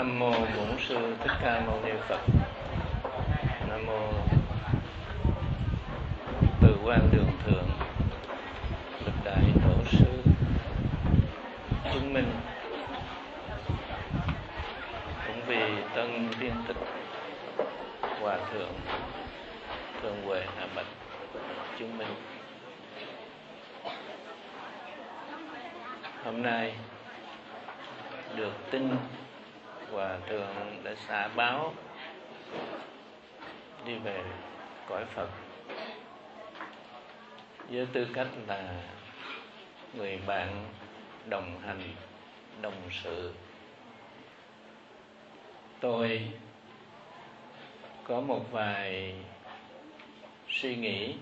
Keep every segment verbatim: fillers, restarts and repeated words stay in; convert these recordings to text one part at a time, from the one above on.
Nam mô Bổn Sư Thích Ca Mâu Ni Phật. Nam mô Từ Quan Đường Thượng Lịch Đại Tổ Sư chứng minh cũng vì Tân Viên Tích Hòa Thượng Thượng Huệ Hạ Bạch chứng minh. Hôm nay được tin Hòa Thượng đã xả báo đi về cõi Phật với tư cách là người bạn đồng hành, đồng sự. Tôi có một vài suy nghĩ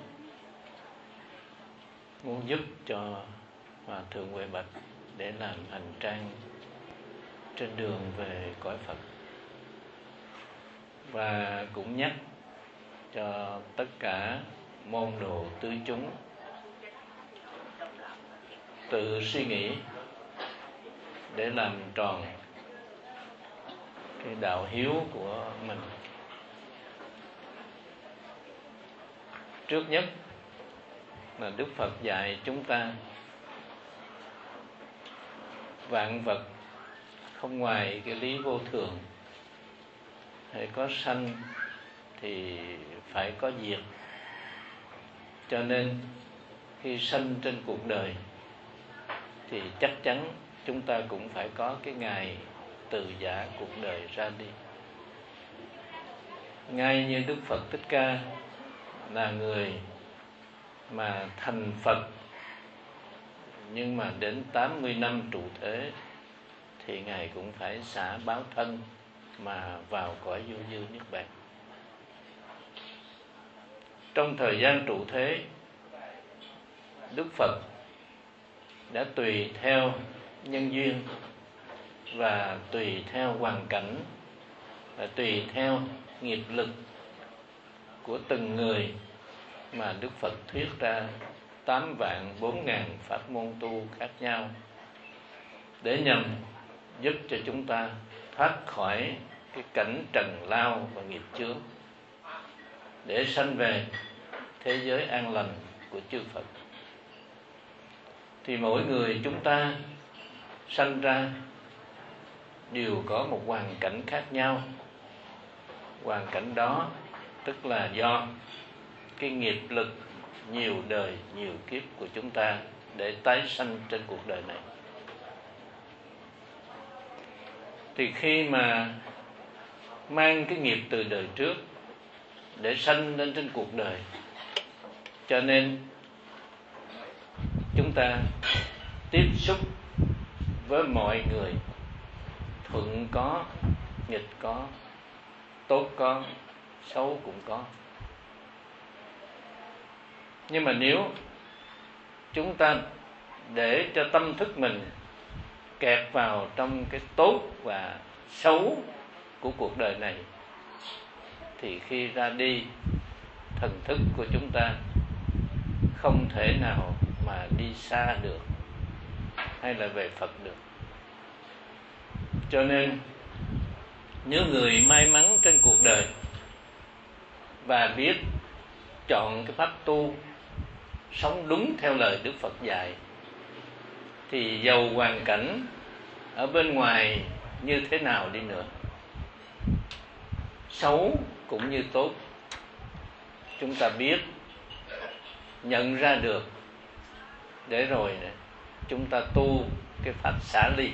muốn giúp cho Hòa Thượng Huệ Bạch để làm hành trang trên đường về cõi Phật, và cũng nhắc cho tất cả môn đồ tứ chúng tự suy nghĩ để làm tròn cái đạo hiếu của mình. Trước nhất là Đức Phật dạy chúng ta vạn vật không ngoài cái lý vô thường, hễ có sanh thì phải có diệt. Cho nên khi sanh trên cuộc đời thì chắc chắn chúng ta cũng phải có cái ngày từ giã cuộc đời ra đi. Ngay như Đức Phật Thích Ca là người mà thành Phật, nhưng mà đến tám mươi năm trụ thế thì Ngài cũng phải xả báo thân mà vào cõi vô dư niết bàn. Trong thời gian trụ thế, Đức Phật đã tùy theo nhân duyên và tùy theo hoàn cảnh và tùy theo nghiệp lực của từng người mà Đức Phật thuyết ra tám vạn bốn ngàn pháp môn tu khác nhau, để nhằm giúp cho chúng ta thoát khỏi cái cảnh trần lao và nghiệp chướng, để sanh về thế giới an lành của chư Phật. Thì mỗi người chúng ta sanh ra đều có một hoàn cảnh khác nhau. Hoàn cảnh đó tức là do cái nghiệp lực nhiều đời, nhiều kiếp của chúng ta để tái sanh trên cuộc đời này. Thì khi mà mang cái nghiệp từ đời trước để sanh lên trên cuộc đời, cho nên chúng ta tiếp xúc với mọi người, thuận có, nghịch có, tốt có, xấu cũng có. Nhưng mà nếu chúng ta để cho tâm thức mình kẹt vào trong cái tốt và xấu của cuộc đời này, thì khi ra đi, thần thức của chúng ta không thể nào mà đi xa được hay là về Phật được. Cho nên nếu người may mắn trên cuộc đời và biết chọn cái pháp tu, sống đúng theo lời Đức Phật dạy, thì dầu hoàn cảnh ở bên ngoài như thế nào đi nữa, xấu cũng như tốt, chúng ta biết, nhận ra được, để rồi chúng ta tu cái pháp xả ly.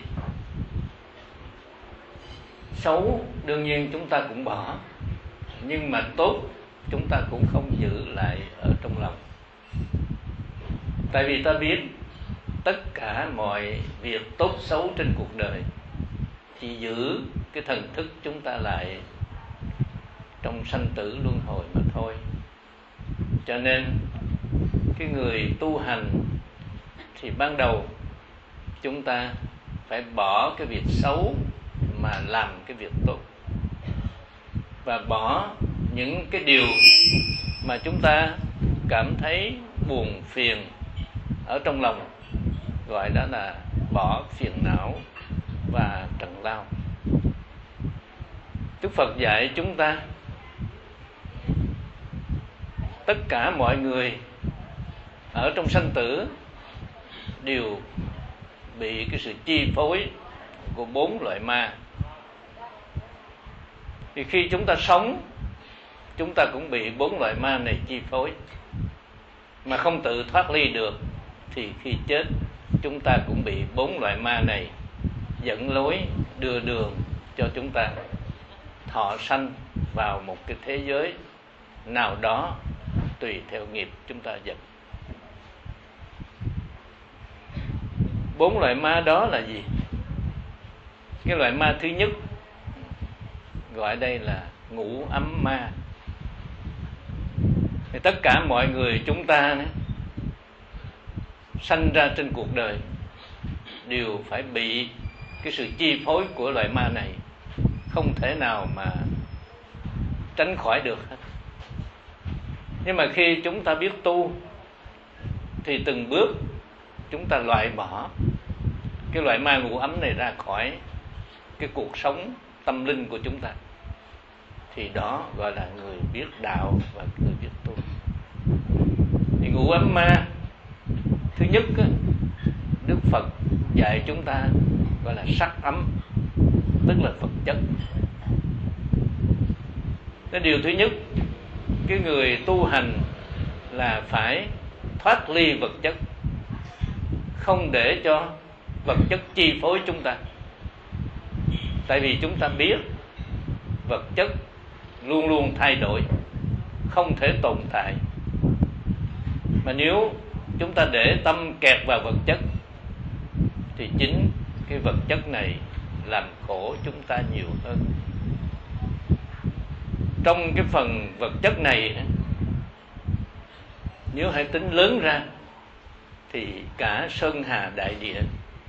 Xấu đương nhiên chúng ta cũng bỏ, nhưng mà tốt chúng ta cũng không giữ lại ở trong lòng. Tại vì ta biết tất cả mọi việc tốt xấu trên cuộc đời chỉ giữ cái thần thức chúng ta lại trong sanh tử luân hồi mà thôi. Cho nên cái người tu hành thì ban đầu chúng ta phải bỏ cái việc xấu mà làm cái việc tốt, và bỏ những cái điều mà chúng ta cảm thấy buồn phiền ở trong lòng, gọi đó là bỏ phiền não và trần lao. Đức Phật dạy chúng ta tất cả mọi người ở trong sanh tử đều bị cái sự chi phối của bốn loại ma. Thì khi chúng ta sống, chúng ta cũng bị bốn loại ma này chi phối, mà không tự thoát ly được, thì khi chết chúng ta cũng bị bốn loại ma này dẫn lối, đưa đường cho chúng ta thọ sanh vào một cái thế giới nào đó tùy theo nghiệp chúng ta dẫn. Bốn loại ma đó là gì? Cái loại ma thứ nhất gọi đây là ngũ ấm ma. Thì tất cả mọi người chúng ta này, sanh ra trên cuộc đời đều phải bị cái sự chi phối của loại ma này, không thể nào mà tránh khỏi được hết. Nhưng mà khi chúng ta biết tu thì từng bước chúng ta loại bỏ cái loại ma ngũ ấm này ra khỏi cái cuộc sống tâm linh của chúng ta, thì đó gọi là người biết đạo và người biết tu. Thì ngũ ấm ma thứ nhất á, Đức Phật dạy chúng ta gọi là sắc ấm, tức là vật chất. Cái điều thứ nhất, cái người tu hành là phải thoát ly vật chất, không để cho vật chất chi phối chúng ta. Tại vì chúng ta biết vật chất luôn luôn thay đổi, không thể tồn tại. Mà nếu chúng ta để tâm kẹt vào vật chất thì chính cái vật chất này làm khổ chúng ta nhiều hơn. Trong cái phần vật chất này, nếu hãy tính lớn ra thì cả sơn hà đại địa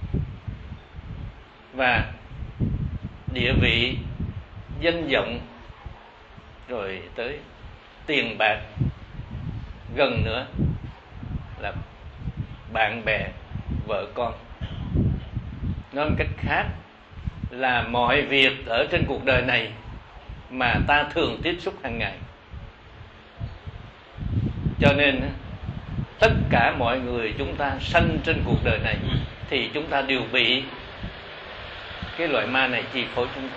và địa vị, danh vọng, rồi tới tiền bạc, gần nữa là bạn bè, vợ con. Nói một cách khác là mọi việc ở trên cuộc đời này mà ta thường tiếp xúc hàng ngày. Cho nên tất cả mọi người chúng ta sanh trên cuộc đời này thì chúng ta đều bị cái loại ma này chi phối chúng ta.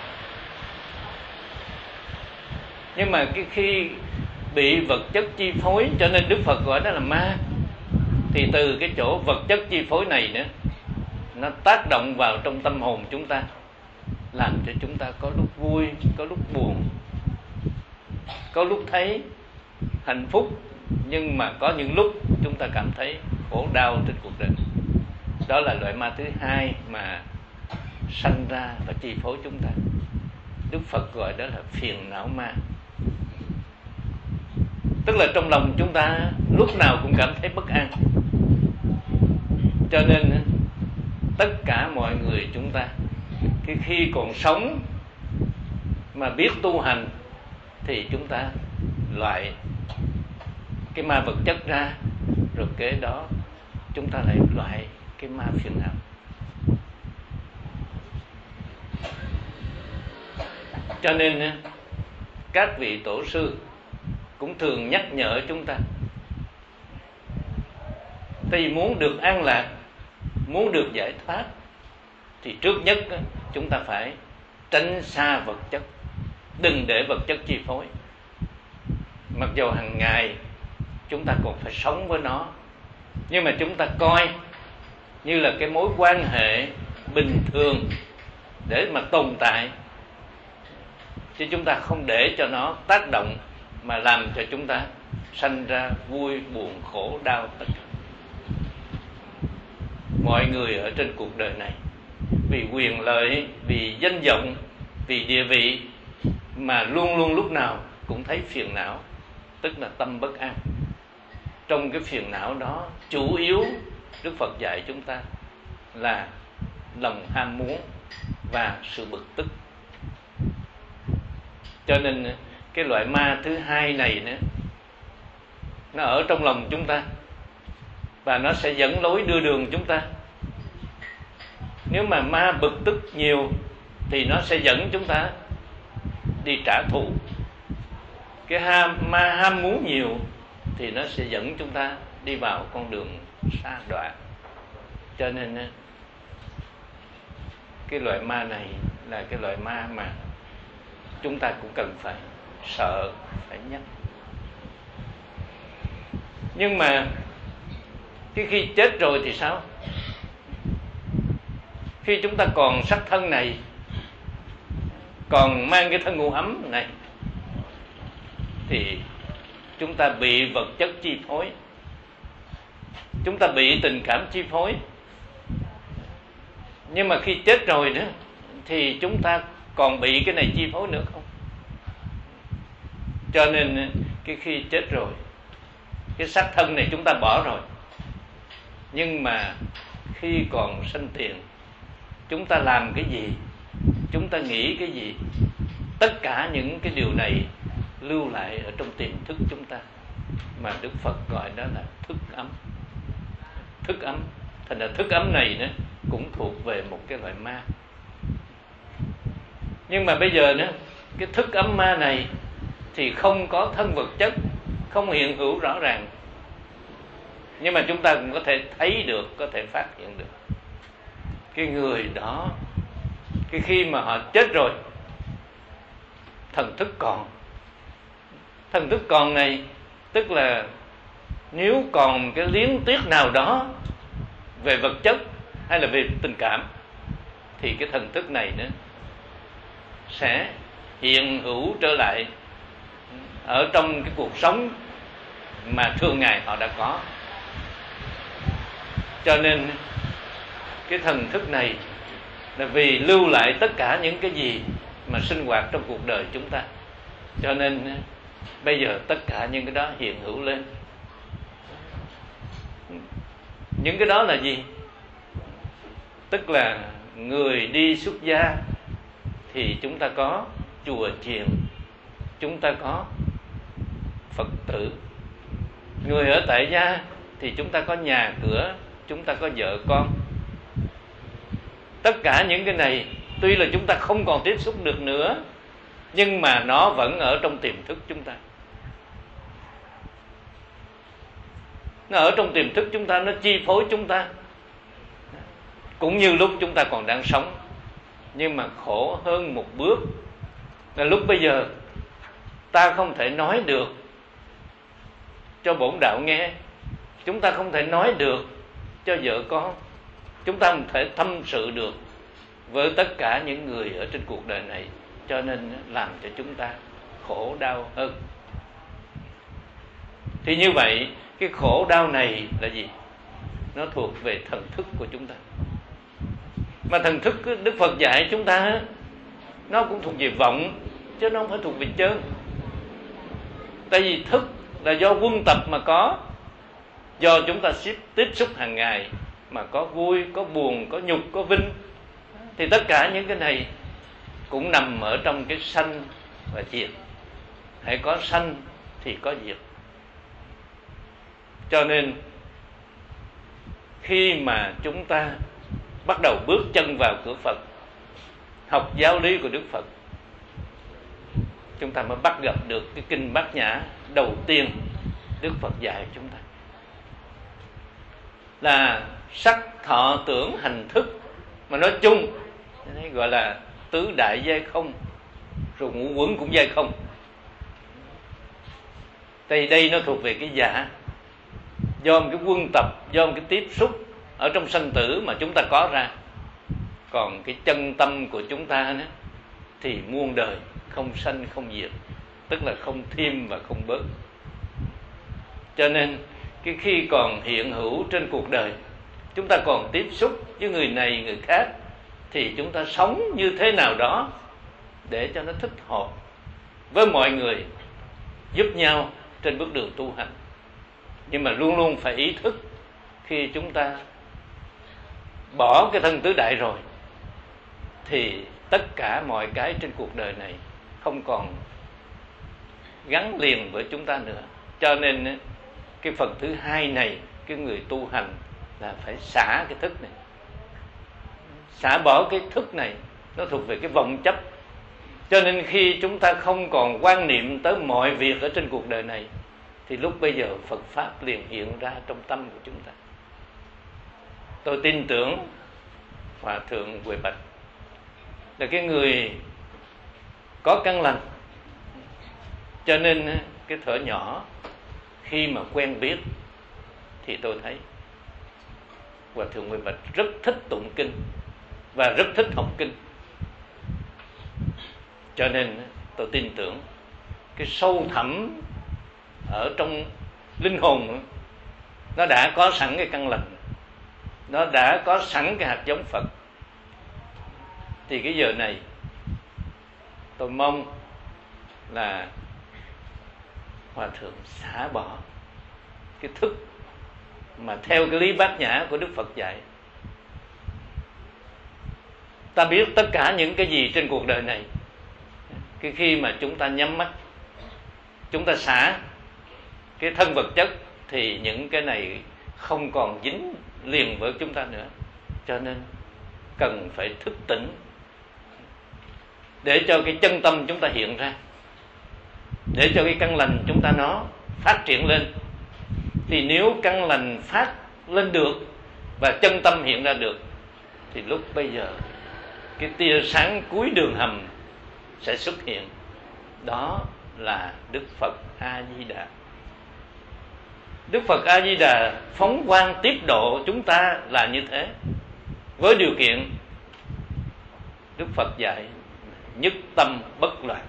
Nhưng mà cái khi bị vật chất chi phối, cho nên Đức Phật gọi đó là ma. Thì từ cái chỗ vật chất chi phối này nữa, nó tác động vào trong tâm hồn chúng ta, làm cho chúng ta có lúc vui, có lúc buồn, có lúc thấy hạnh phúc, nhưng mà có những lúc chúng ta cảm thấy khổ đau trên cuộc đời. Đó là loại ma thứ hai mà sanh ra và chi phối chúng ta. Đức Phật gọi đó là phiền não ma. Tức là trong lòng chúng ta lúc nào cũng cảm thấy bất an. Cho nên tất cả mọi người chúng ta khi, khi còn sống mà biết tu hành thì chúng ta loại cái ma vật chất ra, rồi kế đó chúng ta lại loại cái ma phiền não. Cho nên các vị tổ sư cũng thường nhắc nhở chúng ta, tại vì muốn được an lạc, muốn được giải thoát thì trước nhất chúng ta phải tránh xa vật chất, đừng để vật chất chi phối. Mặc dù hàng ngày chúng ta còn phải sống với nó, nhưng mà chúng ta coi như là cái mối quan hệ bình thường để mà tồn tại, chứ chúng ta không để cho nó tác động mà làm cho chúng ta sanh ra vui, buồn, khổ, đau tất cả. Mọi người ở trên cuộc đời này vì quyền lợi, vì danh vọng, vì địa vị mà luôn luôn lúc nào cũng thấy phiền não, tức là tâm bất an. Trong cái phiền não đó, chủ yếu Đức Phật dạy chúng ta là lòng ham muốn và sự bực tức. Cho nên cái loại ma thứ hai này nữa, nó ở trong lòng chúng ta và nó sẽ dẫn lối đưa đường chúng ta. Nếu mà ma bực tức nhiều thì nó sẽ dẫn chúng ta đi trả thù. Cái ham ma ham muốn nhiều thì nó sẽ dẫn chúng ta đi vào con đường sa đọa. Cho nên cái loại ma này là cái loại ma mà chúng ta cũng cần phải sợ, phải nhắc. Nhưng mà cái khi chết rồi thì sao? Khi chúng ta còn sắc thân này, còn mang cái thân ngũ ấm này, thì chúng ta bị vật chất chi phối, chúng ta bị tình cảm chi phối. Nhưng mà khi chết rồi đó thì chúng ta còn bị cái này chi phối nữa không? Cho nên cái khi chết rồi, cái xác thân này chúng ta bỏ rồi, nhưng mà khi còn sanh tiền, chúng ta làm cái gì, chúng ta nghĩ cái gì, tất cả những cái điều này lưu lại ở trong tiềm thức chúng ta, mà Đức Phật gọi đó là thức ấm. Thức ấm, thành ra thức ấm này nữa cũng thuộc về một cái loại ma. Nhưng mà bây giờ nữa, cái thức ấm ma này thì không có thân vật chất, không hiện hữu rõ ràng, nhưng mà chúng ta cũng có thể thấy được, có thể phát hiện được. Cái người đó, cái khi mà họ chết rồi, thần thức còn. Thần thức còn này tức là nếu còn cái liếng tiếc nào đó về vật chất hay là về tình cảm, thì cái thần thức này nữa sẽ hiện hữu trở lại ở trong cái cuộc sống mà thường ngày họ đã có. Cho nên cái thần thức này là vì lưu lại tất cả những cái gì mà sinh hoạt trong cuộc đời chúng ta. Cho nên bây giờ tất cả những cái đó hiện hữu lên. Những cái đó là gì? Tức là người đi xuất gia thì chúng ta có chùa chiền, chúng ta có Phật tử. Người ở tại gia thì chúng ta có nhà cửa, chúng ta có vợ con. Tất cả những cái này tuy là chúng ta không còn tiếp xúc được nữa, nhưng mà nó vẫn ở trong tiềm thức chúng ta. Nó ở trong tiềm thức chúng ta, nó chi phối chúng ta. Cũng như lúc chúng ta còn đang sống. Nhưng mà khổ hơn một bước là lúc bây giờ ta không thể nói được cho bổn đạo nghe, chúng ta không thể nói được cho vợ con, chúng ta không thể tâm sự được với tất cả những người ở trên cuộc đời này. Cho nên làm cho chúng ta khổ đau hơn. Thì như vậy, cái khổ đau này là gì? Nó thuộc về thần thức của chúng ta. Mà thần thức Đức Phật dạy chúng ta, nó cũng thuộc về vọng, chứ nó không phải thuộc về chân. Tại vì thức là do quân tập mà có, do chúng ta tiếp xúc hàng ngày mà có vui, có buồn, có nhục, có vinh. Thì tất cả những cái này cũng nằm ở trong cái sanh và diệt. Hãy có sanh thì có diệt. Cho nên khi mà chúng ta bắt đầu bước chân vào cửa Phật, học giáo lý của Đức Phật, chúng ta mới bắt gặp được cái kinh Bát Nhã đầu tiên Đức Phật dạy chúng ta, là sắc thọ tưởng hành thức. Mà nói chung gọi là tứ đại giai không, rồi ngũ quẩn cũng giai không. Tại đây nó thuộc về cái giả, do một cái quân tập, do một cái tiếp xúc ở trong sanh tử mà chúng ta có ra. Còn cái chân tâm của chúng ta đó, thì muôn đời không sanh không diệt, tức là không thêm và không bớt. Cho nên cái khi còn hiện hữu trên cuộc đời, chúng ta còn tiếp xúc với người này người khác, thì chúng ta sống như thế nào đó để cho nó thích hợp với mọi người, giúp nhau trên bước đường tu hành. Nhưng mà luôn luôn phải ý thức, khi chúng ta bỏ cái thân tứ đại rồi thì tất cả mọi cái trên cuộc đời này không còn gắn liền với chúng ta nữa. Cho nên cái phần thứ hai này, cái người tu hành là phải xả cái thức này, xả bỏ cái thức này. Nó thuộc về cái vọng chấp, Cho nên khi chúng ta không còn quan niệm tới mọi việc ở trên cuộc đời này, thì lúc bây giờ Phật Pháp liền hiện ra trong tâm của chúng ta. Tôi tin tưởng Hòa Thượng Huệ Bạch là cái người có căn lành, cho nên cái thuở nhỏ khi mà quen biết thì tôi thấy Hòa Thượng Huệ Bạch rất thích tụng kinh và rất thích học kinh. Cho nên tôi tin tưởng cái sâu thẳm ở trong linh hồn nó đã có sẵn cái căn lành, nó đã có sẵn cái hạt giống Phật. Thì cái giờ này tôi mong là Hòa Thượng xả bỏ cái thức mà theo cái lý bát nhã của Đức Phật dạy. Ta biết tất cả những cái gì trên cuộc đời này, cái khi mà chúng ta nhắm mắt, chúng ta xả cái thân vật chất, thì những cái này không còn dính liền với chúng ta nữa. Cho nên cần phải thức tỉnh để cho cái chân tâm chúng ta hiện ra, để cho cái căn lành chúng ta nó phát triển lên. Thì nếu căn lành phát lên được và chân tâm hiện ra được, thì lúc bây giờ cái tia sáng cuối đường hầm sẽ xuất hiện. Đó là Đức Phật A Di Đà. Đức Phật A Di Đà phóng quang tiếp độ chúng ta là như thế, với điều kiện Đức Phật dạy nhất tâm bất loạn.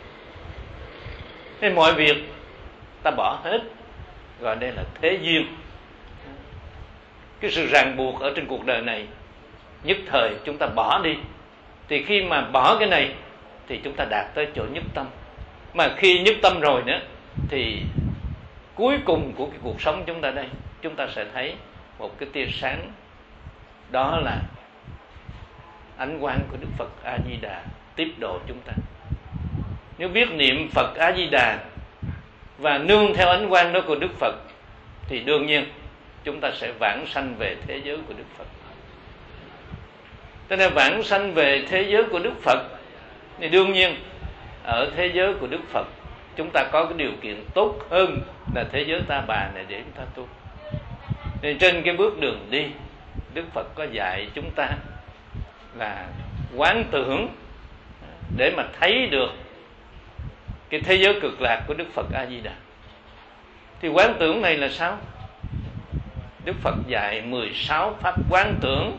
Nên mọi việc ta bỏ hết, gọi đây là thế duyên. Cái sự ràng buộc ở trên cuộc đời này nhất thời chúng ta bỏ đi, thì khi mà bỏ cái này thì chúng ta đạt tới chỗ nhất tâm. Mà khi nhất tâm rồi nữa thì cuối cùng của cái cuộc sống chúng ta đây, chúng ta sẽ thấy một cái tia sáng. Đó là ánh quang của Đức Phật A Di Đà tiếp độ chúng ta. Nếu biết niệm Phật A Di Đà và nương theo ánh quang đó của Đức Phật, thì đương nhiên chúng ta sẽ vãng sanh về thế giới của Đức Phật. Cho nên vãng sanh về thế giới của Đức Phật thì đương nhiên ở thế giới của Đức Phật chúng ta có cái điều kiện tốt hơn là thế giới ta bà này để chúng ta tu. Nên trên cái bước đường đi, Đức Phật có dạy chúng ta là quán tưởng để mà thấy được cái thế giới cực lạc của Đức Phật A Di Đà. Thì quán tưởng này là sao? Đức Phật dạy mười sáu pháp quán tưởng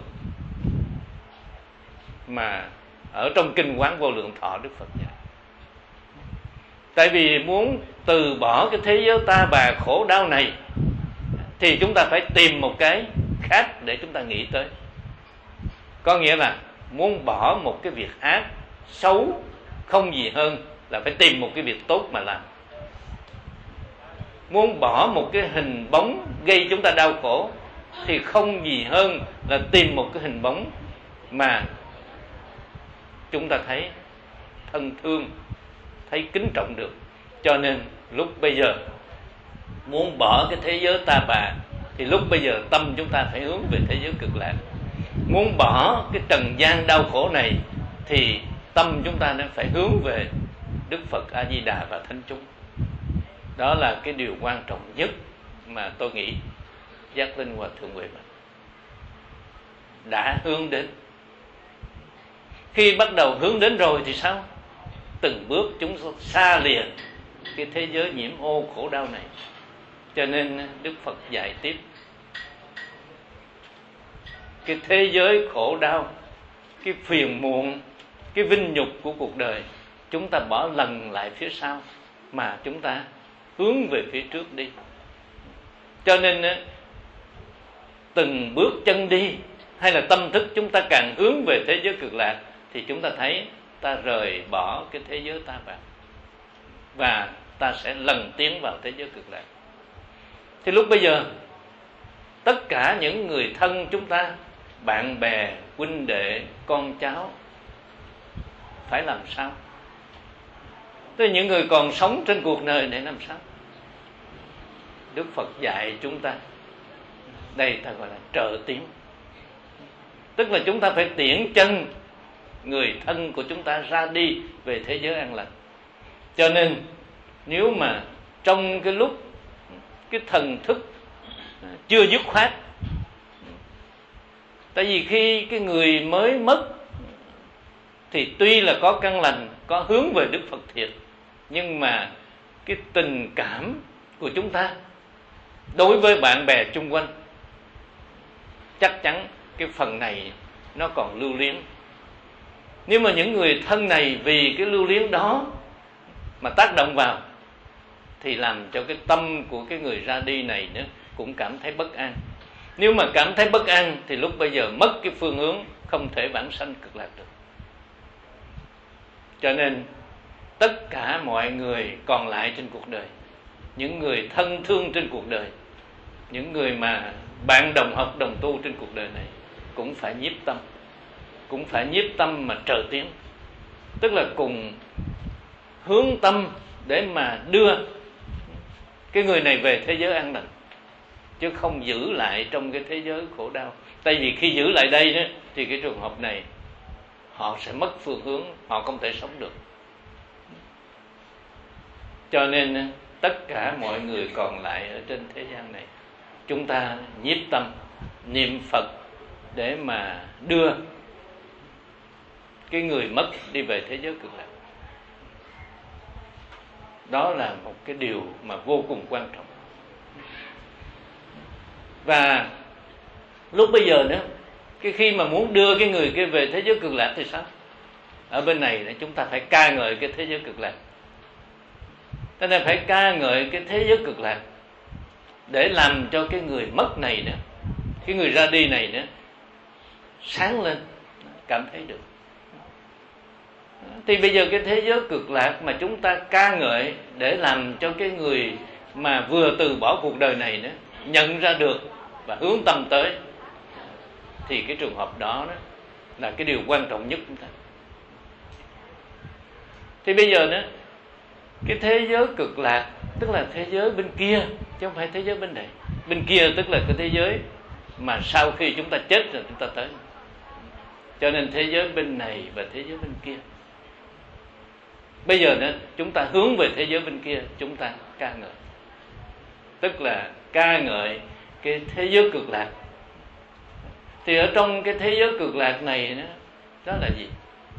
mà ở trong kinh Quán Vô Lượng Thọ Đức Phật dạy. Tại vì muốn từ bỏ cái thế giới ta bà khổ đau này thì chúng ta phải tìm một cái khác để chúng ta nghĩ tới. Có nghĩa là muốn bỏ một cái việc ác, xấu, không gì hơn là phải tìm một cái việc tốt mà làm. Muốn bỏ một cái hình bóng gây chúng ta đau khổ thì không gì hơn là tìm một cái hình bóng mà chúng ta thấy thân thương, thấy kính trọng được. Cho nên lúc bây giờ muốn bỏ cái thế giới ta bà thì lúc bây giờ tâm chúng ta phải hướng về thế giới cực lạc. Muốn bỏ cái trần gian đau khổ này thì tâm chúng ta nên phải hướng về Đức Phật A Di Đà và thánh chúng. Đó là cái điều quan trọng nhất mà tôi nghĩ Giác Linh Hòa Thượng Huệ Bạch đã hướng đến. Khi bắt đầu hướng đến rồi thì sao? Từng bước chúng xa lìa cái thế giới nhiễm ô khổ đau này. Cho nên Đức Phật dạy tiếp cái thế giới khổ đau, cái phiền muộn, cái vinh nhục của cuộc đời, chúng ta bỏ lần lại phía sau mà chúng ta hướng về phía trước đi. Cho nên từng bước chân đi hay là tâm thức chúng ta càng hướng về thế giới cực lạc thì chúng ta thấy ta rời bỏ cái thế giới ta bà và ta sẽ lần tiến vào thế giới cực lạc. Thì lúc bây giờ tất cả những người thân chúng ta, bạn bè, huynh đệ, con cháu phải làm sao? Tức là những người còn sống trên cuộc đời này làm sao? Đức Phật dạy chúng ta, đây ta gọi là trợ tiến. Tức là chúng ta phải tiễn chân người thân của chúng ta ra đi về thế giới an lành. Cho nên nếu mà trong cái lúc cái thần thức chưa dứt khoát, tại vì khi cái người mới mất thì tuy là có căn lành, có hướng về Đức Phật thiệt, nhưng mà cái tình cảm của chúng ta đối với bạn bè chung quanh, chắc chắn cái phần này nó còn lưu luyến. Nếu mà những người thân này vì cái lưu luyến đó mà tác động vào, thì làm cho cái tâm của cái người ra đi này nữa cũng cảm thấy bất an. Nếu mà cảm thấy bất an thì lúc bây giờ mất cái phương hướng, không thể vãng sanh cực lạc được. Cho nên tất cả mọi người còn lại trên cuộc đời, những người thân thương trên cuộc đời, những người mà bạn đồng học đồng tu trên cuộc đời này, cũng phải nhiếp tâm, cũng phải nhiếp tâm mà trợ tiến. Tức là cùng hướng tâm để mà đưa cái người này về thế giới an lành, chứ không giữ lại trong cái thế giới khổ đau. Tại vì khi giữ lại đây đó, thì cái trường hợp này họ sẽ mất phương hướng, họ không thể sống được. Cho nên tất cả mọi người còn lại ở trên thế gian này, chúng ta nhiếp tâm niệm Phật để mà đưa cái người mất đi về thế giới cực lạc. Đó là một cái điều mà vô cùng quan trọng. Và lúc bây giờ nữa, cái khi mà muốn đưa cái người kia về thế giới cực lạc thì sao? Ở bên này chúng ta phải ca ngợi cái thế giới cực lạc. Cho nên phải ca ngợi cái thế giới cực lạc để làm cho cái người mất này nữa, cái người ra đi này nữa, sáng lên, cảm thấy được. Thì bây giờ cái thế giới cực lạc mà chúng ta ca ngợi để làm cho cái người mà vừa từ bỏ cuộc đời này nữa nhận ra được và hướng tâm tới, thì cái trường hợp đó, đó là cái điều quan trọng nhất chúng ta. Thì bây giờ nữa, cái thế giới cực lạc tức là thế giới bên kia, chứ không phải thế giới bên này. Bên kia tức là cái thế giới mà sau khi chúng ta chết rồi chúng ta tới. Cho nên thế giới bên này và thế giới bên kia. Bây giờ nữa, chúng ta hướng về thế giới bên kia, chúng ta ca ngợi. Tức là ca ngợi cái thế giới cực lạc. Thì ở trong cái thế giới cực lạc này đó, đó là gì?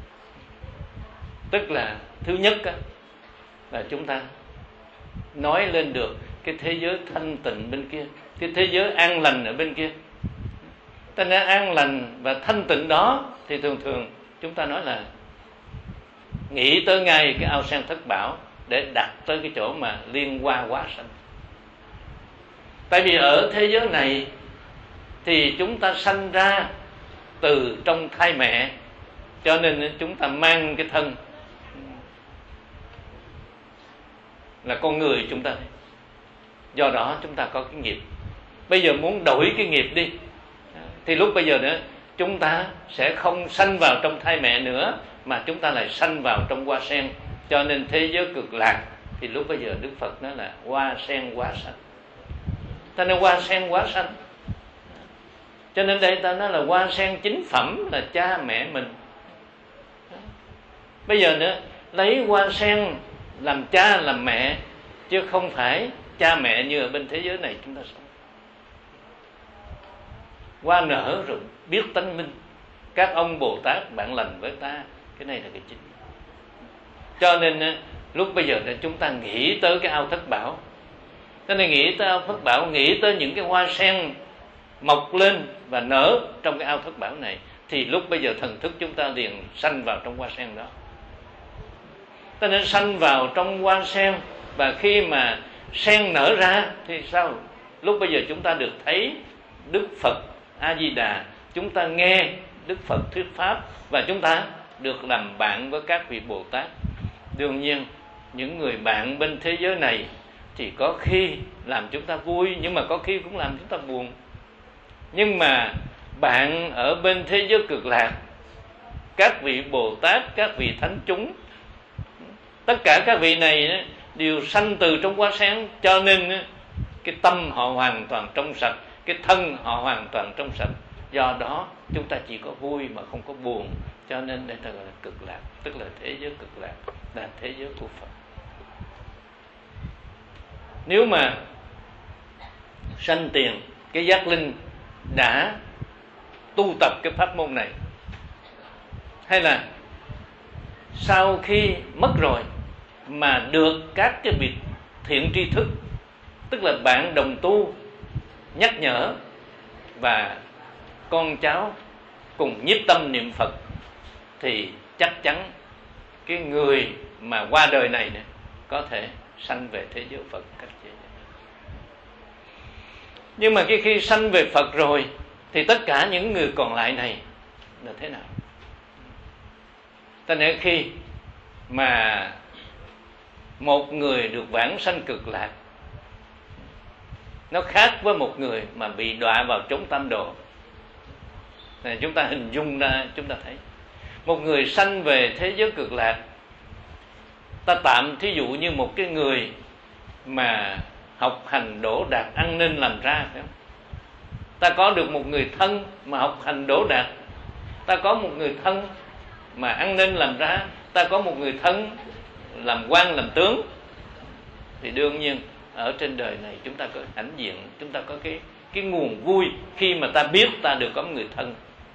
Tức là thứ nhất đó, là chúng ta nói lên được cái thế giới thanh tịnh bên kia, cái thế giới an lành ở bên kia. Ta nói an lành và thanh tịnh đó thì thường thường chúng ta nói là nghĩ tới ngay cái ao sen thất bảo để đặt tới cái chỗ mà liên hoa hóa sanh. Tại vì ở thế giới này thì chúng ta sanh ra từ trong thai mẹ, cho nên chúng ta mang cái thân là con người chúng ta. Do đó chúng ta có cái nghiệp. Bây giờ muốn đổi cái nghiệp đi, thì lúc bây giờ nữa chúng ta sẽ không sanh vào trong thai mẹ nữa, mà chúng ta lại sanh vào trong hoa sen. Cho nên thế giới cực lạc thì lúc bây giờ Đức Phật nói là hoa sen hóa sanh. Ta nói hoa sen hóa sanh, cho nên đây ta nói là hoa sen chính phẩm là cha mẹ mình. Bây giờ nữa lấy hoa sen làm cha làm mẹ, chứ không phải cha mẹ như ở bên thế giới này chúng ta sống. Hoa nở rồi biết tánh minh, các ông Bồ Tát bạn lành với ta, cái này là cái chính. Cho nên lúc bây giờ chúng ta nghĩ tới cái ao thất bảo, cho nên nghĩ tới ao thất bảo, nghĩ tới những cái hoa sen mọc lên và nở trong cái ao thất bảo này, thì lúc bây giờ thần thức chúng ta liền sanh vào trong hoa sen đó. Ta nên sanh vào trong hoa sen, và khi mà sen nở ra thì sao? Lúc bây giờ chúng ta được thấy Đức Phật A Di Đà, chúng ta nghe Đức Phật thuyết pháp, và chúng ta được làm bạn với các vị Bồ Tát. Đương nhiên những người bạn bên thế giới này thì có khi làm chúng ta vui, nhưng mà có khi cũng làm chúng ta buồn. Nhưng mà bạn ở bên thế giới cực lạc, các vị Bồ Tát, các vị thánh chúng, tất cả các vị này đều sanh từ trong hoa sen, cho nên cái tâm họ hoàn toàn trong sạch, cái thân họ hoàn toàn trong sạch. Do đó chúng ta chỉ có vui mà không có buồn, Cho nên đây ta gọi là cực lạc, tức là thế giới cực lạc, là thế giới của Phật. Nếu mà sanh tiền cái giác linh đã tu tập cái pháp môn này, hay là sau khi mất rồi mà được các cái vị thiện tri thức, tức là bạn đồng tu nhắc nhở và con cháu cùng nhiếp tâm niệm Phật, thì chắc chắn cái người mà qua đời này, này có thể sanh về thế giới Phật cách dễ dàng. Nhưng mà cái khi sanh về Phật rồi thì tất cả những người còn lại này là thế nào? Cho nên khi mà một người được vãng sanh cực lạc, nó khác với một người mà bị đọa vào chốn tam đồ. Này, chúng ta hình dung ra, chúng ta thấy một người sanh về thế giới cực lạc, ta tạm thí dụ như một cái người mà học hành đỗ đạt, ăn nên làm ra, phải không? Ta có được một người thân mà học hành đỗ đạt, ta có một người thân mà ăn nên làm ra, ta có một người thân làm quan làm tướng, thì đương nhiên ở trên đời này chúng ta có hãnh diện, chúng ta có cái cái nguồn vui khi mà ta biết ta được có một người thân.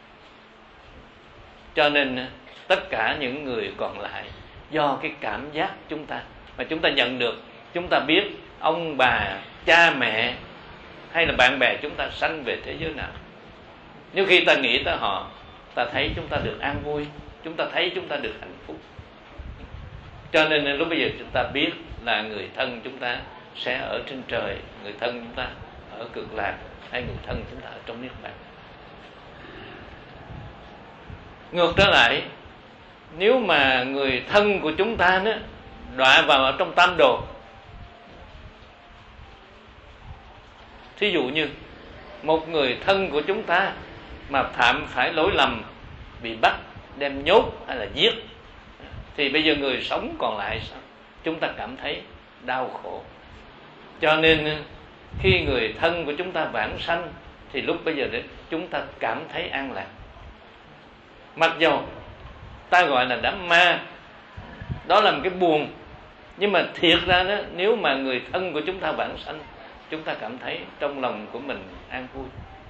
Cho nên tất cả những người còn lại, do cái cảm giác chúng ta mà chúng ta nhận được, chúng ta biết ông bà, cha mẹ hay là bạn bè chúng ta sanh về thế giới nào. Nếu khi ta nghĩ tới họ, ta thấy chúng ta được an vui, chúng ta thấy chúng ta được hạnh phúc. Cho nên lúc bây giờ chúng ta biết là người thân chúng ta sẽ ở trên trời, người thân chúng ta ở cực lạc, hay người thân chúng ta ở trong niết bàn. Ngược trở lại, nếu mà người thân của chúng ta đó đọa vào ở trong tam đồ, thí dụ như một người thân của chúng ta mà phạm phải lỗi lầm, bị bắt đem nhốt hay là giết, thì bây giờ người sống còn lại sao? Chúng ta cảm thấy đau khổ. Cho nên khi người thân của chúng ta vãng sanh thì lúc bây giờ đấy chúng ta cảm thấy an lạc. Mặc dầu ta gọi là đám ma, đó là một cái buồn, nhưng mà thiệt ra đó, nếu mà người thân của chúng ta vãng sanh, chúng ta cảm thấy trong lòng của mình an vui.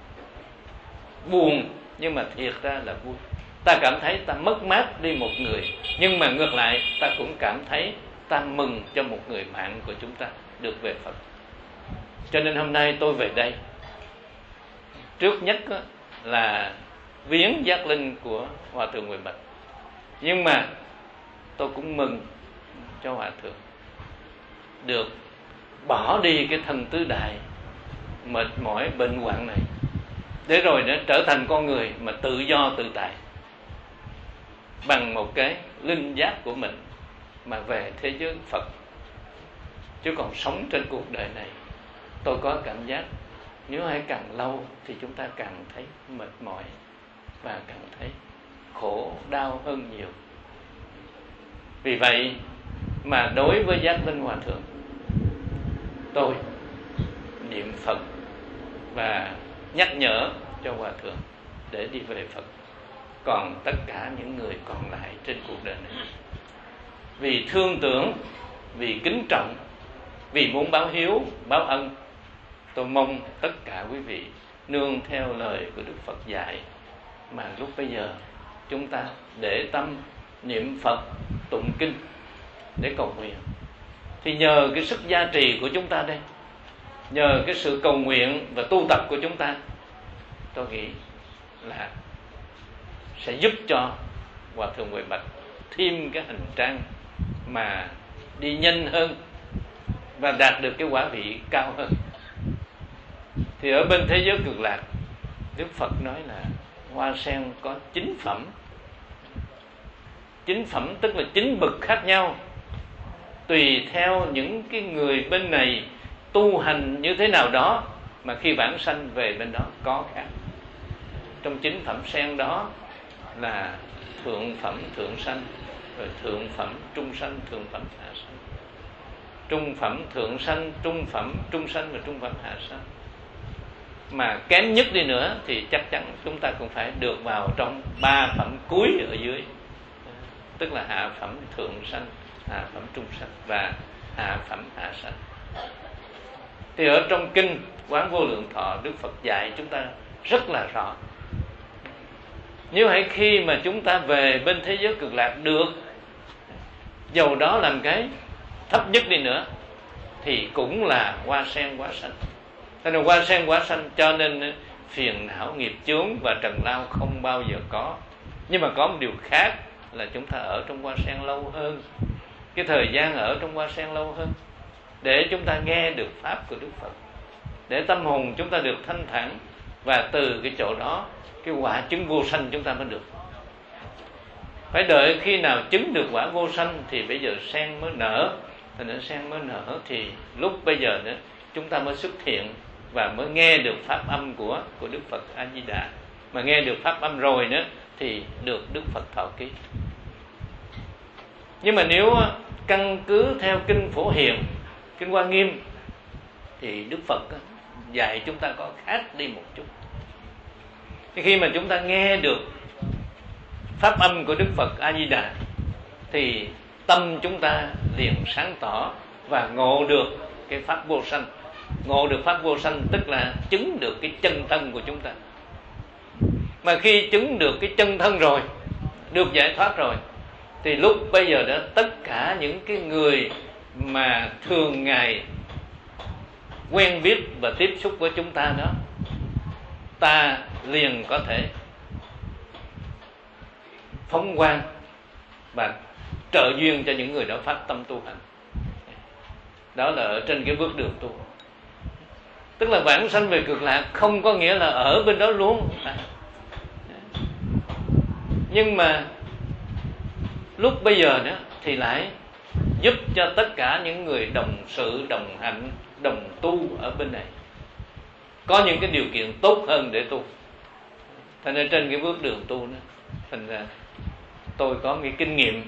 Buồn nhưng mà thiệt ra là vui. Ta cảm thấy ta mất mát đi một người, nhưng mà ngược lại ta cũng cảm thấy ta mừng cho một người bạn của chúng ta được về Phật. Cho nên hôm nay tôi về đây, trước nhất là viếng giác linh của Hòa Thượng Huệ Bạch, nhưng mà tôi cũng mừng cho Hòa Thượng được bỏ đi cái thân tứ đại mệt mỏi bệnh hoạn này, để rồi nó trở thành con người mà tự do tự tại, bằng một cái linh giác của mình mà về thế giới Phật. Chứ còn sống trên cuộc đời này, tôi có cảm giác nếu hãy càng lâu thì chúng ta càng thấy mệt mỏi và càng thấy khổ đau hơn nhiều. Vì vậy mà đối với giác linh Hòa Thượng, tôi niệm Phật và nhắc nhở cho Hòa Thượng để đi về Phật. Còn tất cả những người còn lại trên cuộc đời này, vì thương tưởng, vì kính trọng, vì muốn báo hiếu, báo ân, tôi mong tất cả quý vị nương theo lời của Đức Phật dạy, mà lúc bây giờ chúng ta để tâm niệm Phật, tụng kinh để cầu nguyện. Thì nhờ cái sức gia trì của chúng ta đây, nhờ cái sự cầu nguyện và tu tập của chúng ta, tôi nghĩ là sẽ giúp cho Hòa Thượng Huệ Bạch thêm cái hành trang mà đi nhanh hơn và đạt được cái quả vị cao hơn. Thì ở bên thế giới cực lạc, Đức Phật nói là hoa sen có chín phẩm. Chín phẩm tức là chín bậc khác nhau, tùy theo những cái người bên này tu hành như thế nào đó mà khi vãng sanh về bên đó có khác. Trong chín phẩm sen đó là thượng phẩm thượng sanh, rồi thượng phẩm trung sanh, thượng phẩm hạ sanh, trung phẩm thượng sanh, trung phẩm trung sanh và trung phẩm hạ sanh. mà kém nhất đi nữa thì chắc chắn chúng ta cũng phải được vào trong ba phẩm cuối ở dưới, tức là hạ phẩm thượng sanh, hạ phẩm trung sanh và hạ phẩm hạ sanh. Thì ở trong kinh Quán Vô Lượng Thọ, Đức Phật dạy chúng ta rất là rõ. Nếu hãy khi mà chúng ta về bên thế giới cực lạc được, dầu đó làm cái thấp nhất đi nữa, thì cũng là hoa sen hóa sanh. Thế nên hoa sen hóa sanh, cho nên phiền não nghiệp chướng và trần lao không bao giờ có. Nhưng mà có một điều khác là chúng ta ở trong hoa sen lâu hơn, cái thời gian ở trong hoa sen lâu hơn, để chúng ta nghe được pháp của Đức Phật, để tâm hồn chúng ta được thanh thản, và từ cái chỗ đó cái quả chứng vô sanh chúng ta mới được. Phải đợi khi nào chứng được quả vô sanh thì bây giờ sen mới nở. Thì nữa sen mới nở thì lúc bây giờ nữa chúng ta mới xuất hiện và mới nghe được pháp âm của của Đức Phật A Di Đà. Mà nghe được pháp âm rồi nữa thì được Đức Phật thọ ký. Nhưng mà nếu căn cứ theo kinh Phổ Hiền, kinh Hoa Nghiêm, thì Đức Phật dạy chúng ta có khác đi một chút. Khi mà chúng ta nghe được pháp âm của Đức Phật A Di Đà thì tâm chúng ta liền sáng tỏ và ngộ được cái pháp vô sanh. Ngộ được pháp vô sanh tức là chứng được cái chân thân của chúng ta. Mà khi chứng được cái chân thân rồi, được giải thoát rồi, thì lúc bây giờ đó tất cả những cái người mà thường ngày quen biết và tiếp xúc với chúng ta đó, ta liền có thể phóng quang và trợ duyên cho những người đó phát tâm tu hành. Đó là ở trên cái bước đường tu. Tức là vãng sanh về cực lạc không có nghĩa là ở bên đó luôn. Nhưng mà lúc bây giờ đó thì lại giúp cho tất cả những người đồng sự, đồng hạnh, đồng tu ở bên này có những cái điều kiện tốt hơn để tu. Thành ra trên cái bước đường tu đó, thành ra tôi có cái kinh nghiệm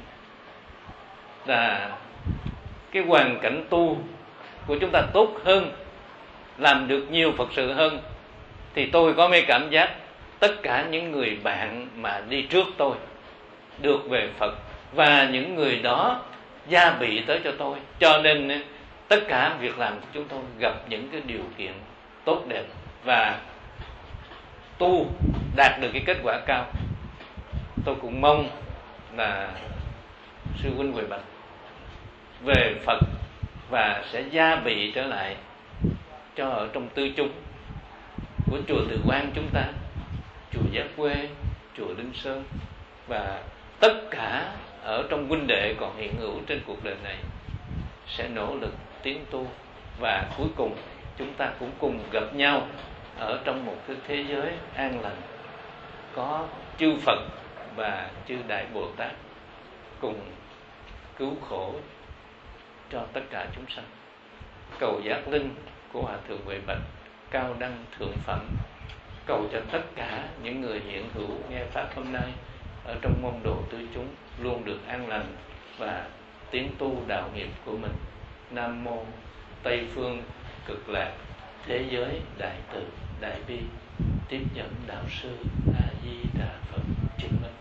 là cái hoàn cảnh tu của chúng ta tốt hơn, làm được nhiều Phật sự hơn, thì tôi có mấy cảm giác tất cả những người bạn mà đi trước tôi được về Phật, và những người đó gia bị tới cho tôi, cho nên tất cả việc làm của chúng tôi gặp những cái điều kiện tốt đẹp và tu đạt được cái kết quả cao. Tôi cũng mong là sư huynh Huệ Bạch về Phật và sẽ gia bị trở lại cho ở trong tư chúng của chùa Từ Quan chúng ta, chùa Giác Quê, chùa Linh Sơn, và tất cả ở trong huynh đệ còn hiện hữu trên cuộc đời này sẽ nỗ lực tiến tu, và cuối cùng chúng ta cũng cùng gặp nhau ở trong một cái thế giới an lành, có chư Phật và chư Đại Bồ Tát cùng cứu khổ cho tất cả chúng sanh. Cầu giác linh của Hòa Thượng Huệ Bạch cao đăng thượng phẩm, cầu cho tất cả những người hiện hữu nghe pháp hôm nay ở trong môn đồ tứ chúng luôn được an lành và tiến tu đạo nghiệp của mình. Nam mô Tây phương cực lạc thế giới đại từ đại bi tiếp dẫn đạo sư A Di Đà Phật chứng minh.